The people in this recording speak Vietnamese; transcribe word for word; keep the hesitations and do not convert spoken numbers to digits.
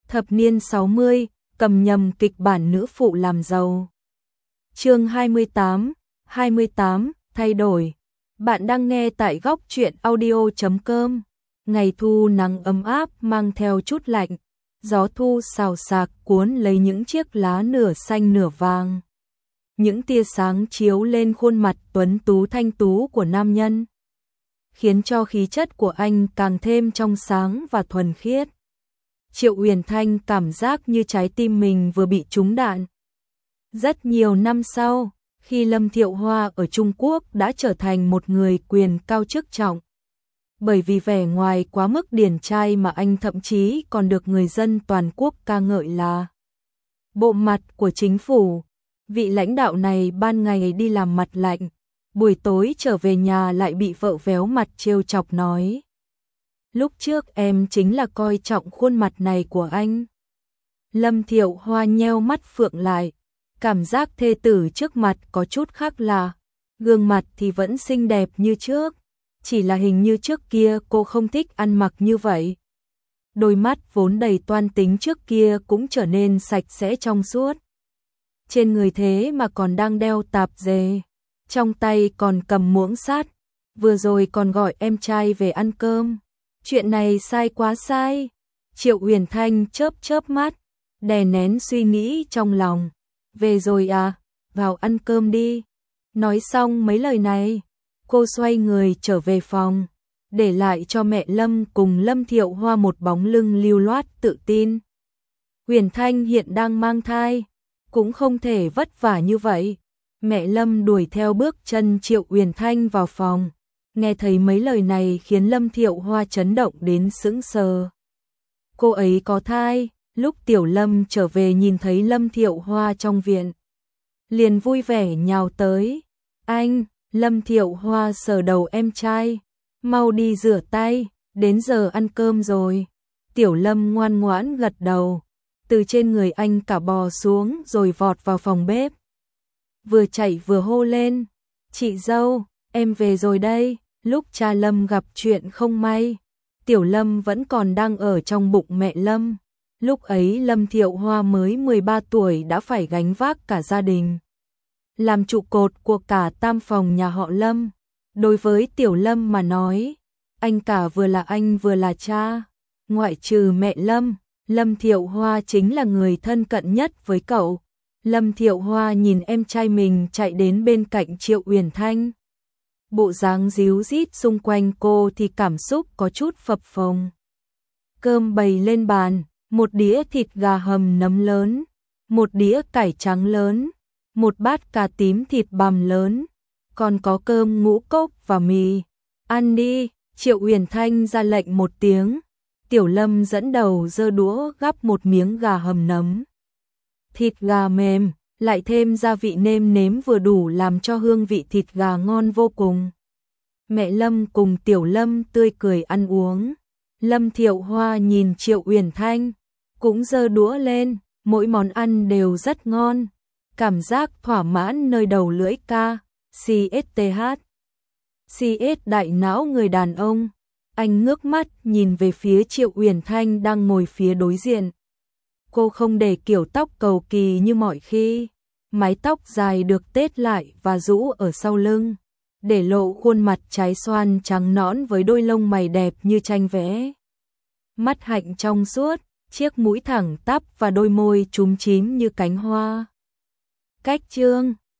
Thập niên sáu mươi, cầm nhầm kịch bản nữ phụ làm giàu. Chương hai mươi tám, hai mươi tám, thay đổi. Bạn đang nghe tại góc truyện audio chấm com. Ngày thu nắng ấm áp mang theo chút lạnh, gió thu xào xạc cuốn lấy những chiếc lá nửa xanh nửa vàng. Những tia sáng chiếu lên khuôn mặt tuấn tú thanh tú của nam nhân, khiến cho khí chất của anh càng thêm trong sáng và thuần khiết. Triệu Uyển Thanh cảm giác như trái tim mình vừa bị trúng đạn. Rất nhiều năm sau, khi Lâm Thiệu Hoa ở Trung Quốc đã trở thành một người quyền cao chức trọng. Bởi vì vẻ ngoài quá mức điển trai mà anh thậm chí còn được người dân toàn quốc ca ngợi là bộ mặt của chính phủ. Vị lãnh đạo này ban ngày đi làm mặt lạnh, buổi tối trở về nhà lại bị vợ véo mặt trêu chọc nói: lúc trước em chính là coi trọng khuôn mặt này của anh. Lâm Thiệu Hoa nheo mắt phượng lại, cảm giác thê tử trước mặt có chút khác lạ. Gương mặt thì vẫn xinh đẹp như trước, chỉ là hình như trước kia cô không thích ăn mặc như vậy. Đôi mắt vốn đầy toan tính trước kia cũng trở nên sạch sẽ trong suốt. Trên người thế mà còn đang đeo tạp dề, trong tay còn cầm muỗng sắt, vừa rồi còn gọi em trai về ăn cơm. Chuyện này sai quá sai. Triệu Uyển Thanh chớp chớp mắt, đè nén suy nghĩ trong lòng. Về rồi à, vào ăn cơm đi. Nói xong mấy lời này, cô xoay người trở về phòng, để lại cho mẹ Lâm cùng Lâm Thiệu Hoa một bóng lưng lưu loát tự tin. Uyển Thanh hiện đang mang thai, cũng không thể vất vả như vậy. Mẹ Lâm đuổi theo bước chân Triệu Uyển Thanh vào phòng. Nghe thấy mấy lời này khiến Lâm Thiệu Hoa chấn động đến sững sờ. Cô ấy có thai. Lúc Tiểu Lâm trở về nhìn thấy Lâm Thiệu Hoa trong viện, liền vui vẻ nhào tới. Anh, Lâm Thiệu Hoa sờ đầu em trai. Mau đi rửa tay, đến giờ ăn cơm rồi. Tiểu Lâm ngoan ngoãn gật đầu, từ trên người anh cả bò xuống rồi vọt vào phòng bếp. Vừa chạy vừa hô lên: chị dâu, em về rồi đây. Lúc cha Lâm gặp chuyện không may, Tiểu Lâm vẫn còn đang ở trong bụng mẹ Lâm. Lúc ấy Lâm Thiệu Hoa mới mười ba tuổi đã phải gánh vác cả gia đình, làm trụ cột của cả tam phòng nhà họ Lâm. Đối với Tiểu Lâm mà nói, anh cả vừa là anh vừa là cha. Ngoại trừ mẹ Lâm, Lâm Thiệu Hoa chính là người thân cận nhất với cậu. Lâm Thiệu Hoa nhìn em trai mình chạy đến bên cạnh Triệu Uyển Thanh, bộ dáng díu dít xung quanh cô thì cảm xúc có chút phập phồng. Cơm bày lên bàn, một đĩa thịt gà hầm nấm lớn, một đĩa cải trắng lớn, một bát cà tím thịt bằm lớn, còn có cơm ngũ cốc và mì. Ăn đi. Triệu Uyển Thanh ra lệnh một tiếng. Tiểu Lâm dẫn đầu giơ đũa gắp một miếng gà hầm nấm. Thịt gà mềm, lại thêm gia vị nêm nếm vừa đủ làm cho hương vị thịt gà ngon vô cùng. Mẹ Lâm cùng Tiểu Lâm tươi cười ăn uống. Lâm Thiệu Hoa nhìn Triệu Uyển Thanh, cũng giơ đũa lên, mỗi món ăn đều rất ngon. Cảm giác thỏa mãn nơi đầu lưỡi ca, xê ét tê hát. xê ét đại não người đàn ông. Anh ngước mắt nhìn về phía Triệu Uyển Thanh đang ngồi phía đối diện. Cô không để kiểu tóc cầu kỳ như mọi khi, mái tóc dài được tết lại và rũ ở sau lưng, để lộ khuôn mặt trái xoan trắng nõn với đôi lông mày đẹp như tranh vẽ. Mắt hạnh trong suốt, chiếc mũi thẳng tắp và đôi môi chúm chím như cánh hoa. Cách chương